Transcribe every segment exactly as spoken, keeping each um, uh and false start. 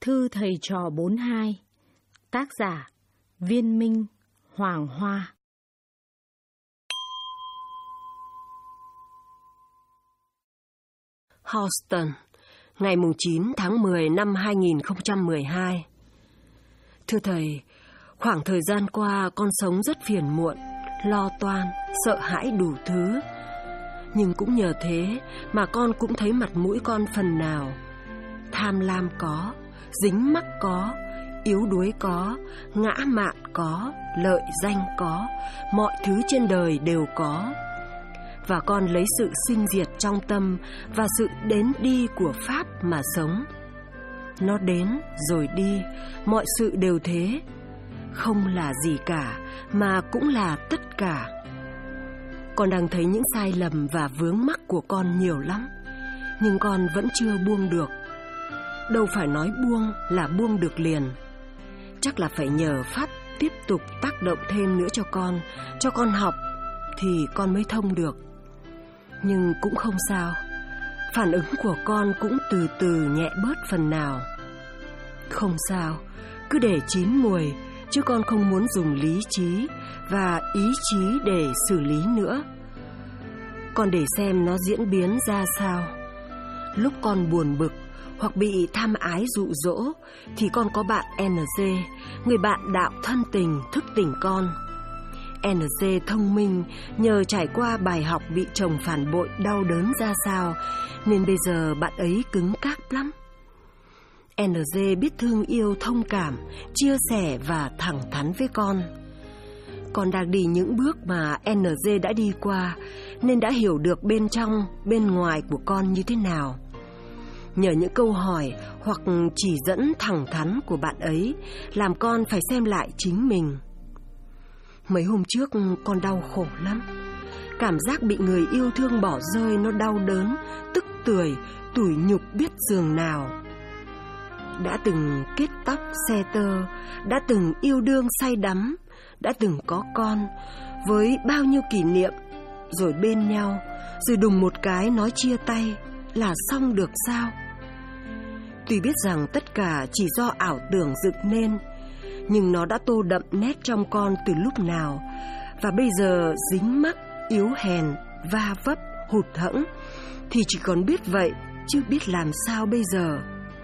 Thư thầy trò bốn hai. Tác giả Viên Minh, Hoàng Hoa. Houston, ngày chín tháng mười năm hai nghìn không trăm mười hai. Thưa thầy, khoảng thời gian qua con sống rất phiền muộn, lo toan, sợ hãi đủ thứ. Nhưng cũng nhờ thế mà con cũng thấy mặt mũi con phần nào. Tham lam có, dính mắc có, yếu đuối có, ngã mạn có, lợi danh có, mọi thứ trên đời đều có. Và con lấy sự sinh diệt trong tâm và sự đến đi của Pháp mà sống. Nó đến rồi đi, mọi sự đều thế. Không là gì cả, mà cũng là tất cả. Con đang thấy những sai lầm và vướng mắc của con nhiều lắm, nhưng con vẫn chưa buông được. Đâu phải nói buông là buông được liền. Chắc là phải nhờ Pháp tiếp tục tác động thêm nữa cho con, cho con học, thì con mới thông được. Nhưng cũng không sao, phản ứng của con cũng từ từ nhẹ bớt phần nào. Không sao, cứ để chín mùi, chứ con không muốn dùng lý trí và ý chí để xử lý nữa. Con để xem nó diễn biến ra sao. Lúc con buồn bực hoặc bị tham ái dụ dỗ thì con có bạn en giê, người bạn đạo thân tình thức tỉnh con. en giê thông minh, nhờ trải qua bài học bị chồng phản bội đau đớn ra sao, nên bây giờ bạn ấy cứng cáp lắm. en giê biết thương yêu, thông cảm, chia sẻ và thẳng thắn với con. Con đang đi những bước mà en giê đã đi qua, nên đã hiểu được bên trong, bên ngoài của con như thế nào. Nhờ những câu hỏi hoặc chỉ dẫn thẳng thắn của bạn ấy, làm con phải xem lại chính mình. Mấy hôm trước con đau khổ lắm. Cảm giác bị người yêu thương bỏ rơi nó đau đớn, tức tưởi, tủi nhục biết giường nào. Đã từng kết tóc xe tơ, đã từng yêu đương say đắm, đã từng có con, với bao nhiêu kỷ niệm, rồi bên nhau, rồi đùng một cái nói chia tay, là xong được sao? Tuy biết rằng tất cả chỉ do ảo tưởng dựng nên, nhưng nó đã tô đậm nét trong con từ lúc nào, và bây giờ dính mắc, yếu hèn, va vấp, hụt hẫng, thì chỉ còn biết vậy, chứ biết làm sao bây giờ.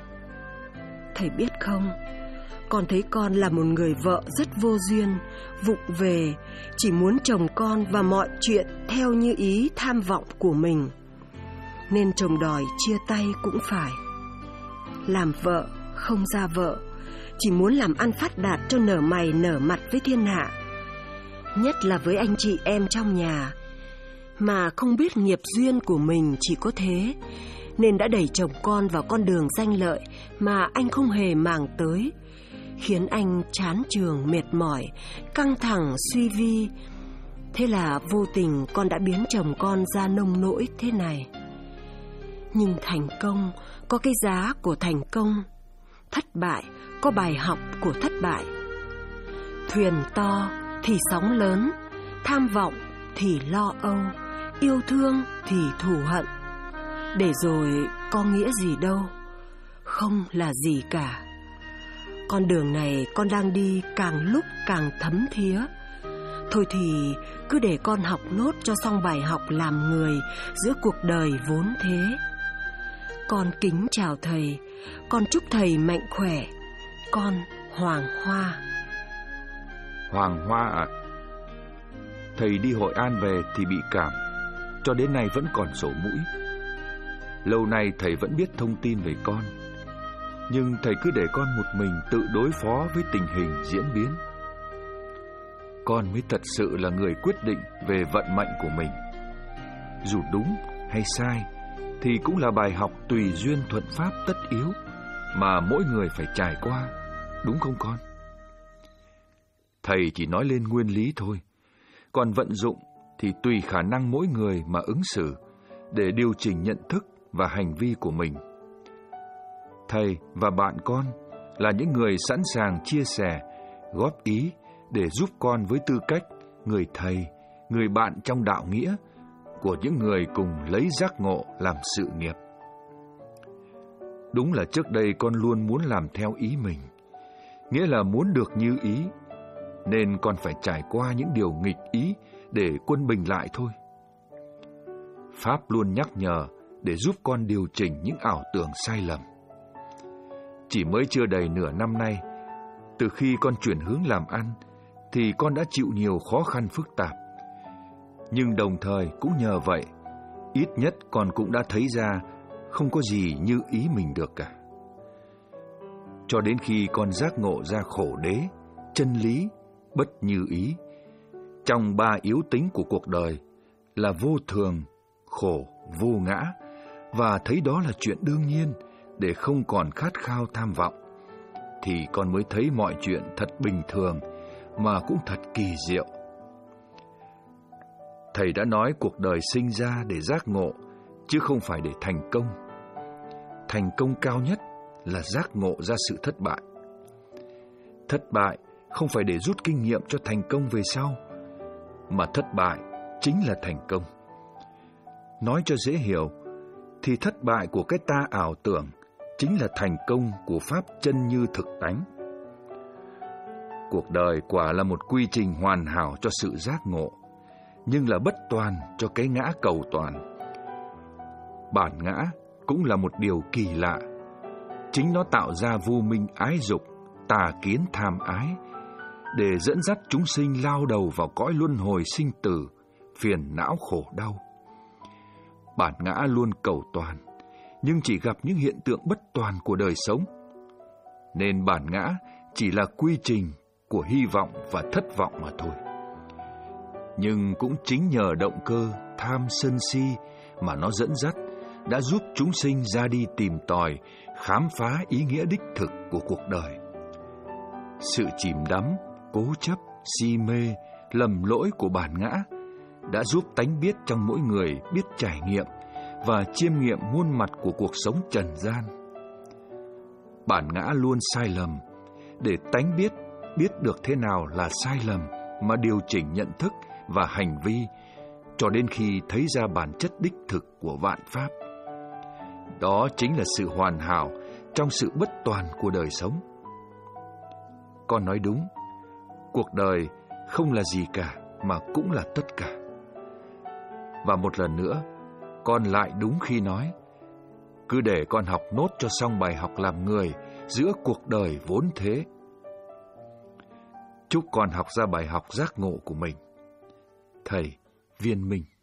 Thầy biết không, con thấy con là một người vợ rất vô duyên, vụng về, chỉ muốn chồng con và mọi chuyện theo như ý tham vọng của mình. Nên chồng đòi chia tay cũng phải. Làm vợ, không ra vợ, chỉ muốn làm ăn phát đạt cho nở mày nở mặt với thiên hạ, nhất là với anh chị em trong nhà. Mà không biết nghiệp duyên của mình chỉ có thế, nên đã đẩy chồng con vào con đường danh lợi mà anh không hề màng tới, khiến anh chán trường, mệt mỏi, căng thẳng, suy vi. Thế là vô tình con đã biến chồng con ra nông nỗi thế này. Nhưng thành công có cái giá của thành công, thất bại có bài học của thất bại. Thuyền to thì sóng lớn, tham vọng thì lo âu, yêu thương thì thù hận. Để rồi có nghĩa gì đâu, không là gì cả. Con đường này con đang đi càng lúc càng thấm thía. Thôi thì cứ để con học nốt cho xong bài học làm người giữa cuộc đời vốn thế. Con kính chào thầy, con chúc thầy mạnh khỏe. Con Hoàng Hoa. Hoàng Hoa ạ, à, thầy đi Hội An về thì bị cảm, cho đến nay vẫn còn sổ mũi. Lâu nay thầy vẫn biết thông tin về con, nhưng thầy cứ để con một mình tự đối phó với tình hình diễn biến. Con mới thật sự là người quyết định về vận mệnh của mình. Dù đúng hay sai thì cũng là bài học tùy duyên thuận pháp tất yếu mà mỗi người phải trải qua, đúng không con? Thầy chỉ nói lên nguyên lý thôi, còn vận dụng thì tùy khả năng mỗi người mà ứng xử để điều chỉnh nhận thức và hành vi của mình. Thầy và bạn con là những người sẵn sàng chia sẻ, góp ý để giúp con với tư cách người thầy, người bạn trong đạo nghĩa của những người cùng lấy giác ngộ làm sự nghiệp. Đúng là trước đây con luôn muốn làm theo ý mình, nghĩa là muốn được như ý, nên con phải trải qua những điều nghịch ý để quân bình lại thôi. Pháp luôn nhắc nhở để giúp con điều chỉnh những ảo tưởng sai lầm. Chỉ mới chưa đầy nửa năm nay, từ khi con chuyển hướng làm ăn, thì con đã chịu nhiều khó khăn phức tạp. Nhưng đồng thời cũng nhờ vậy, ít nhất con cũng đã thấy ra không có gì như ý mình được cả. Cho đến khi con giác ngộ ra khổ đế, chân lý, bất như ý, trong ba yếu tính của cuộc đời là vô thường, khổ, vô ngã, và thấy đó là chuyện đương nhiên để không còn khát khao tham vọng, thì con mới thấy mọi chuyện thật bình thường mà cũng thật kỳ diệu. Thầy đã nói cuộc đời sinh ra để giác ngộ, chứ không phải để thành công. Thành công cao nhất là giác ngộ ra sự thất bại. Thất bại không phải để rút kinh nghiệm cho thành công về sau, mà thất bại chính là thành công. Nói cho dễ hiểu, thì thất bại của cái ta ảo tưởng chính là thành công của pháp chân như thực tánh. Cuộc đời quả là một quy trình hoàn hảo cho sự giác ngộ, nhưng là bất toàn cho cái ngã cầu toàn. Bản ngã cũng là một điều kỳ lạ. Chính nó tạo ra vô minh ái dục, tà kiến tham ái, để dẫn dắt chúng sinh lao đầu vào cõi luân hồi sinh tử, phiền não khổ đau. Bản ngã luôn cầu toàn, nhưng chỉ gặp những hiện tượng bất toàn của đời sống. Nên bản ngã chỉ là quy trình của hy vọng và thất vọng mà thôi. Nhưng cũng chính nhờ động cơ tham sân si mà nó dẫn dắt, đã giúp chúng sinh ra đi tìm tòi, khám phá ý nghĩa đích thực của cuộc đời. Sự chìm đắm, cố chấp, si mê, lầm lỗi của bản ngã đã giúp tánh biết trong mỗi người biết trải nghiệm và chiêm nghiệm muôn mặt của cuộc sống trần gian. Bản ngã luôn sai lầm, để tánh biết biết được thế nào là sai lầm mà điều chỉnh nhận thức và hành vi, cho đến khi thấy ra bản chất đích thực của vạn pháp. Đó chính là sự hoàn hảo trong sự bất toàn của đời sống. Con nói đúng, cuộc đời không là gì cả mà cũng là tất cả. Và một lần nữa, con lại đúng khi nói, cứ để con học nốt cho xong bài học làm người giữa cuộc đời vốn thế. Chúc con học ra bài học giác ngộ của mình. Thầy Viên Minh.